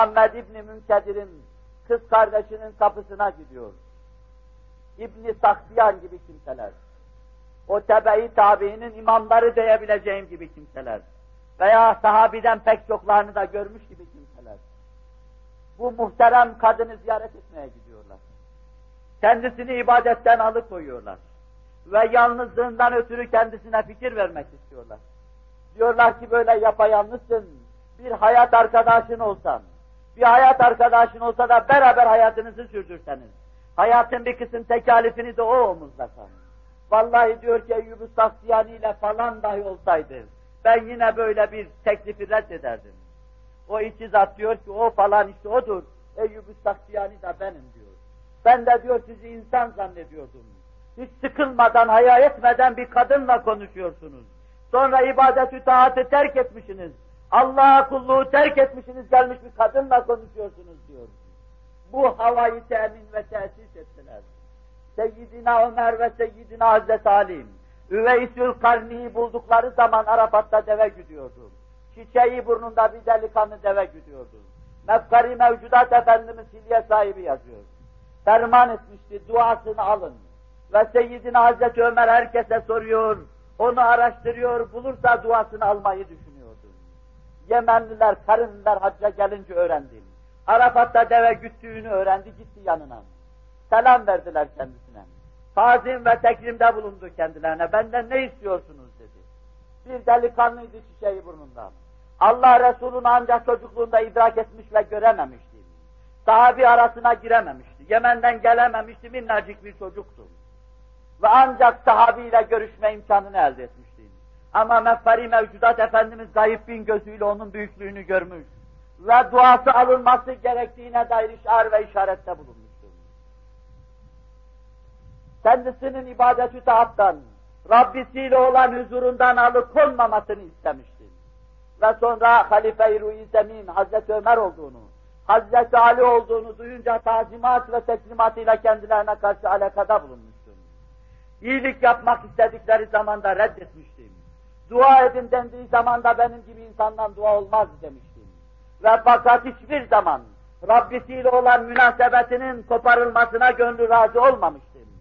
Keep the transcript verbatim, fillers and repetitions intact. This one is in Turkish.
Muhammed İbni Münkedir'in kız kardeşinin kapısına gidiyor. İbni Saksiyan gibi kimseler. O tebe-i tabiinin imamları diyebileceğim gibi kimseler. Veya sahabiden pek çoklarını da görmüş gibi kimseler. Bu muhterem kadını ziyaret etmeye gidiyorlar. Kendisini ibadetten alıkoyuyorlar. Ve yalnızlığından ötürü kendisine fikir vermek istiyorlar. Diyorlar ki böyle yapayalnızsın, bir hayat arkadaşın olsan, bir hayat arkadaşın olsa da beraber hayatınızı sürdürseniz, hayatın bir kısım tekalifini de o omuzlasan. Vallahi diyor ki Eyyub-u Saksiyani ile falan dahi olsaydı, ben yine böyle bir teklifi reddederdim. O iki zat diyor ki o falan işte odur, Eyyub-u Saksiyani de benim diyor. Ben de diyor sizi insan zannediyordum. Hiç sıkılmadan, haya etmeden bir kadınla konuşuyorsunuz. Sonra ibadet-ü taatı terk etmişsiniz. Allah'a kulluğu terk etmişsiniz, gelmiş bir kadınla konuşuyorsunuz diyor. Bu havayı temin ve tesis ettiler. Seyyidina Ömer ve Seyyidina Hazreti Ali, Üveysül Karni'yi buldukları zaman Arafat'ta deve güdüyordu. Çiçeği burnunda bir delikanlı deve güdüyordu. Mefkari Mevcudat Efendimiz hilye sahibi yazıyor. Ferman etmişti, duasını alın. Ve Seyyidina Hazreti Ömer herkese soruyor, onu araştırıyor, bulursa duasını almayı düşünüyordu. Yemenliler, Karınlılar hacca gelince öğrendi. Arafat'ta deve güttüğünü öğrendi, gitti yanına. Selam verdiler kendisine. Tazim ve tekrimde bulundu kendilerine. Benden ne istiyorsunuz dedi. Bir delikanlıydı çiçeği burnunda. Allah Resulü'nü ancak çocukluğunda idrak etmiş ve görememişti. Sahabi arasına girememişti. Yemen'den gelememişti, minnacık bir çocuktu. Ve ancak sahabiyle görüşme imkanını elde etmişti. Ama Mefkari Mevcudat Efendimiz gayb bin gözüyle onun büyüklüğünü görmüş. Ve duası alınması gerektiğine dair işar ve işarette bulunmuştur. Kendisinin ibadet-ü taattan, Rabbisiyle olan huzurundan alıkonmamasını istemişti. Ve sonra Halife-i Ruh-i Zemin, Hazreti Ömer olduğunu, Hazreti Ali olduğunu duyunca tazimat ve teslimatıyla kendilerine karşı alakada bulunmuştum. İyilik yapmak istedikleri zaman da reddetmiştim. Dua edin dendiği zaman da benim gibi insandan dua olmaz demiştim. Ve fakat hiçbir zaman Rabbisiyle olan münasebetinin koparılmasına gönlü razı olmamıştı.